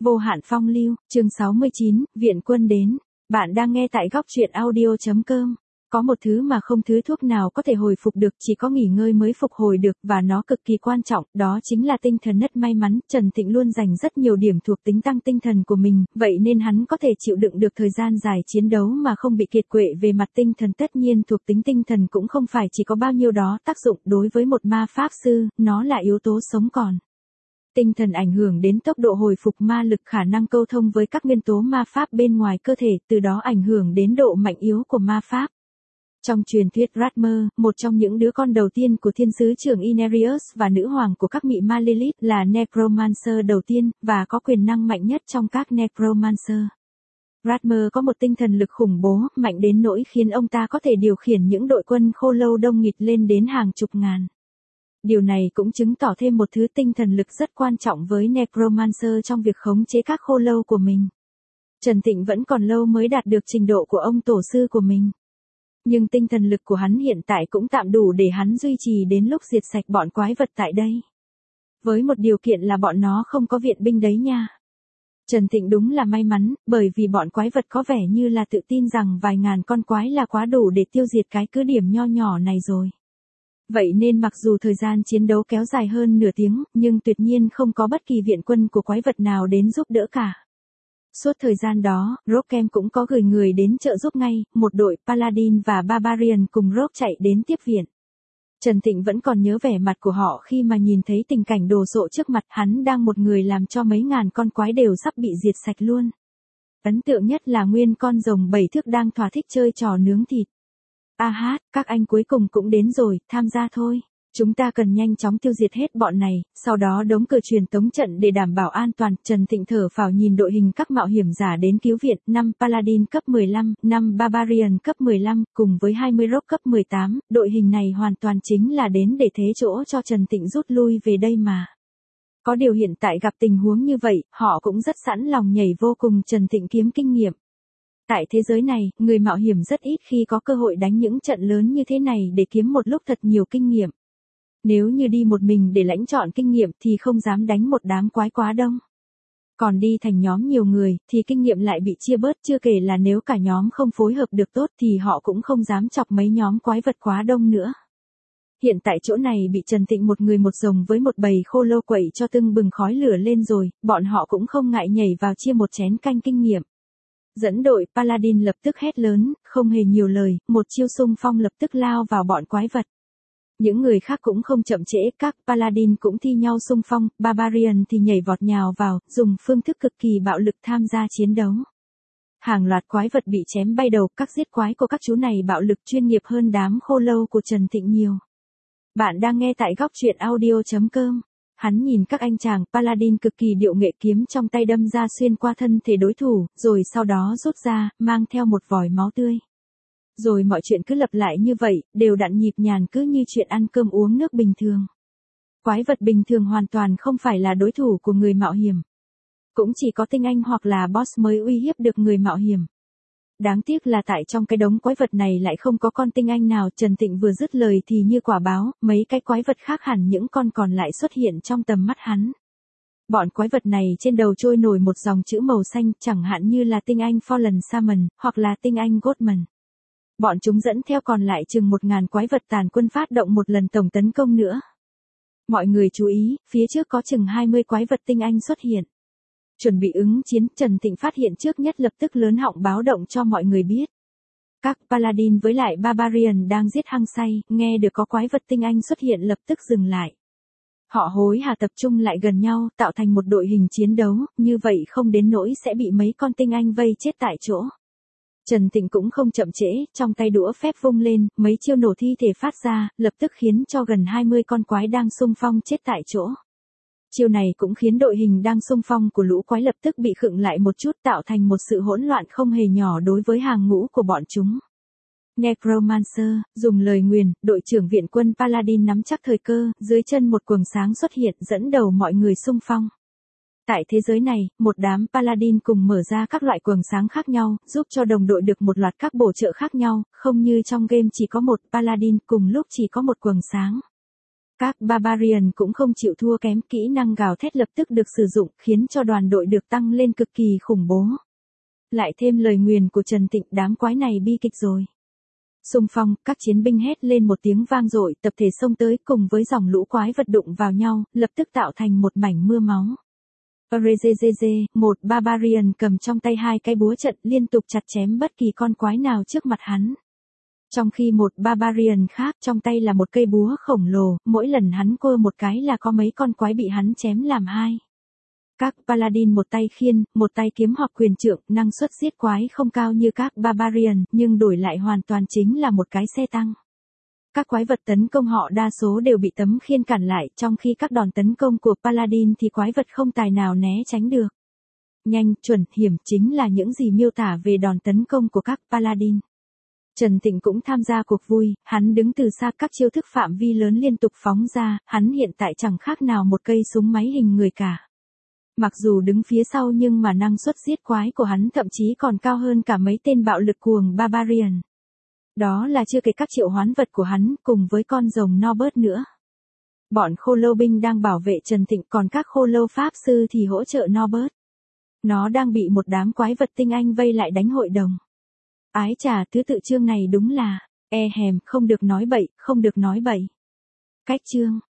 Vô hạn phong lưu, chương 69, viện quân đến. Bạn đang nghe tại góc truyện audio.com. Có một thứ mà không thứ thuốc nào có thể hồi phục được, chỉ có nghỉ ngơi mới phục hồi được, và nó cực kỳ quan trọng, đó chính là tinh thần rất may mắn. Trần Thịnh luôn dành rất nhiều điểm thuộc tính tăng tinh thần của mình, vậy nên hắn có thể chịu đựng được thời gian dài chiến đấu mà không bị kiệt quệ về mặt tinh thần. Tất nhiên thuộc tính tinh thần cũng không phải chỉ có bao nhiêu đó tác dụng đối với một ma pháp sư, nó là yếu tố sống còn. Tinh thần ảnh hưởng đến tốc độ hồi phục ma lực, khả năng câu thông với các nguyên tố ma pháp bên ngoài cơ thể, từ đó ảnh hưởng đến độ mạnh yếu của ma pháp. Trong truyền thuyết Ratmer, một trong những đứa con đầu tiên của thiên sứ trưởng Inerius và nữ hoàng của các mị ma Lilith, là Necromancer đầu tiên, và có quyền năng mạnh nhất trong các Necromancer. Ratmer có một tinh thần lực khủng bố, mạnh đến nỗi khiến ông ta có thể điều khiển những đội quân khô lâu đông nghịt lên đến hàng chục ngàn. Điều này cũng chứng tỏ thêm một thứ tinh thần lực rất quan trọng với Necromancer trong việc khống chế các khô lâu của mình. Trần Thịnh vẫn còn lâu mới đạt được trình độ của ông tổ sư của mình. Nhưng tinh thần lực của hắn hiện tại cũng tạm đủ để hắn duy trì đến lúc diệt sạch bọn quái vật tại đây. Với một điều kiện là bọn nó không có viện binh đấy nha. Trần Thịnh đúng là may mắn, bởi vì bọn quái vật có vẻ như là tự tin rằng vài ngàn con quái là quá đủ để tiêu diệt cái cứ điểm nho nhỏ này rồi. Vậy nên mặc dù thời gian chiến đấu kéo dài hơn nửa tiếng, nhưng tuyệt nhiên không có bất kỳ viện quân của quái vật nào đến giúp đỡ cả. Suốt thời gian đó, Rockham cũng có gửi người đến trợ giúp ngay, một đội Paladin và Barbarian cùng Rock chạy đến tiếp viện. Trần Thịnh vẫn còn nhớ vẻ mặt của họ khi mà nhìn thấy tình cảnh đồ sộ trước mặt, hắn đang một người làm cho mấy ngàn con quái đều sắp bị diệt sạch luôn. Ấn tượng nhất là nguyên con rồng 7 thước đang thỏa thích chơi trò nướng thịt. Các anh cuối cùng cũng đến rồi, tham gia thôi. Chúng ta cần nhanh chóng tiêu diệt hết bọn này, sau đó đóng cờ truyền tống trận để đảm bảo an toàn. Trần Thịnh thở phào nhìn đội hình các mạo hiểm giả đến cứu viện, 5 Paladin cấp 15, 5 Barbarian cấp 15, cùng với 20 Rock cấp 18, đội hình này hoàn toàn chính là đến để thế chỗ cho Trần Thịnh rút lui về đây mà. Có điều hiện tại gặp tình huống như vậy, họ cũng rất sẵn lòng nhảy vô cùng. Trần Thịnh kiếm kinh nghiệm. Tại thế giới này, người mạo hiểm rất ít khi có cơ hội đánh những trận lớn như thế này để kiếm một lúc thật nhiều kinh nghiệm. Nếu như đi một mình để lãnh chọn kinh nghiệm thì không dám đánh một đám quái quá đông. Còn đi thành nhóm nhiều người thì kinh nghiệm lại bị chia bớt, chưa kể là nếu cả nhóm không phối hợp được tốt thì họ cũng không dám chọc mấy nhóm quái vật quá đông nữa. Hiện tại chỗ này bị Trần Thịnh một người một rồng với một bầy khô lâu quậy cho tưng bừng khói lửa lên rồi, bọn họ cũng không ngại nhảy vào chia một chén canh kinh nghiệm. Dẫn đội Paladin lập tức hét lớn, không hề nhiều lời, một chiêu xung phong lập tức lao vào bọn quái vật. Những người khác cũng không chậm trễ, các Paladin cũng thi nhau xung phong, Barbarian thì nhảy vọt nhào vào, dùng phương thức cực kỳ bạo lực tham gia chiến đấu. Hàng loạt quái vật bị chém bay đầu, các giết quái của các chú này bạo lực chuyên nghiệp hơn đám khô lâu của Trần Thịnh nhiều. Bạn đang nghe tại góc truyện audio.com. Hắn nhìn các anh chàng Paladin cực kỳ điệu nghệ, kiếm trong tay đâm ra xuyên qua thân thể đối thủ, rồi sau đó rút ra, mang theo một vòi máu tươi. Rồi mọi chuyện cứ lặp lại như vậy, đều đặn nhịp nhàng, cứ như chuyện ăn cơm uống nước bình thường. Quái vật bình thường hoàn toàn không phải là đối thủ của người mạo hiểm. Cũng chỉ có tinh anh hoặc là boss mới uy hiếp được người mạo hiểm. Đáng tiếc là tại trong cái đống quái vật này lại không có con tinh anh nào. Trần Thịnh vừa dứt lời thì như quả báo, mấy cái quái vật khác hẳn những con còn lại xuất hiện trong tầm mắt hắn. Bọn quái vật này trên đầu trôi nổi một dòng chữ màu xanh, chẳng hạn như là tinh anh Fallen Shaman, hoặc là tinh anh Goatman. Bọn chúng dẫn theo còn lại chừng 1000 quái vật tàn quân phát động một lần tổng tấn công nữa. Mọi người chú ý, phía trước có chừng 20 quái vật tinh anh xuất hiện. Chuẩn bị ứng chiến, Trần Thịnh phát hiện trước nhất lập tức lớn họng báo động cho mọi người biết. Các Paladin với lại Barbarian đang giết hăng say, nghe được có quái vật tinh anh xuất hiện lập tức dừng lại. Họ hối hả tập trung lại gần nhau, tạo thành một đội hình chiến đấu, như vậy không đến nỗi sẽ bị mấy con tinh anh vây chết tại chỗ. Trần Thịnh cũng không chậm trễ, trong tay đũa phép vung lên, mấy chiêu nổ thi thể phát ra, lập tức khiến cho gần 20 con quái đang xung phong chết tại chỗ. Chiêu này cũng khiến đội hình đang xung phong của lũ quái lập tức bị khựng lại một chút, tạo thành một sự hỗn loạn không hề nhỏ đối với hàng ngũ của bọn chúng. Necromancer, dùng lời nguyền, đội trưởng viện quân Paladin nắm chắc thời cơ, dưới chân một quầng sáng xuất hiện dẫn đầu mọi người xung phong. Tại thế giới này, một đám Paladin cùng mở ra các loại quầng sáng khác nhau, giúp cho đồng đội được một loạt các bổ trợ khác nhau, không như trong game chỉ có một Paladin cùng lúc chỉ có một quầng sáng. Các Barbarian cũng không chịu thua kém, kỹ năng gào thét lập tức được sử dụng, khiến cho đoàn đội được tăng lên cực kỳ khủng bố. Lại thêm lời nguyền của Trần Tịnh, đám quái này bi kịch rồi. Xung phong, các chiến binh hét lên một tiếng vang dội, tập thể xông tới cùng với dòng lũ quái vật đụng vào nhau, lập tức tạo thành một mảnh mưa máu. Orezezeze, một Barbarian cầm trong tay hai cái búa trận liên tục chặt chém bất kỳ con quái nào trước mặt hắn. Trong khi một Barbarian khác trong tay là một cây búa khổng lồ, mỗi lần hắn cua một cái là có mấy con quái bị hắn chém làm hai. Các Paladin một tay khiên, một tay kiếm hoặc quyền trượng, năng suất giết quái không cao như các Barbarian, nhưng đổi lại hoàn toàn chính là một cái xe tăng. Các quái vật tấn công họ đa số đều bị tấm khiên cản lại, trong khi các đòn tấn công của Paladin thì quái vật không tài nào né tránh được. Nhanh, chuẩn, hiểm chính là những gì miêu tả về đòn tấn công của các Paladin. Trần Tịnh cũng tham gia cuộc vui, hắn đứng từ xa, các chiêu thức phạm vi lớn liên tục phóng ra, hắn hiện tại chẳng khác nào một cây súng máy hình người cả. Mặc dù đứng phía sau nhưng mà năng suất giết quái của hắn thậm chí còn cao hơn cả mấy tên bạo lực cuồng Barbarian. Đó là chưa kể các triệu hoán vật của hắn, cùng với con rồng Norbert nữa. Bọn khô lâu binh đang bảo vệ Trần Tịnh, còn các khô lâu pháp sư thì hỗ trợ Norbert. Nó đang bị một đám quái vật tinh anh vây lại đánh hội đồng. Ái chà, thứ tự chương này đúng là, hèm, không được nói bậy, không được nói bậy. Cách chương.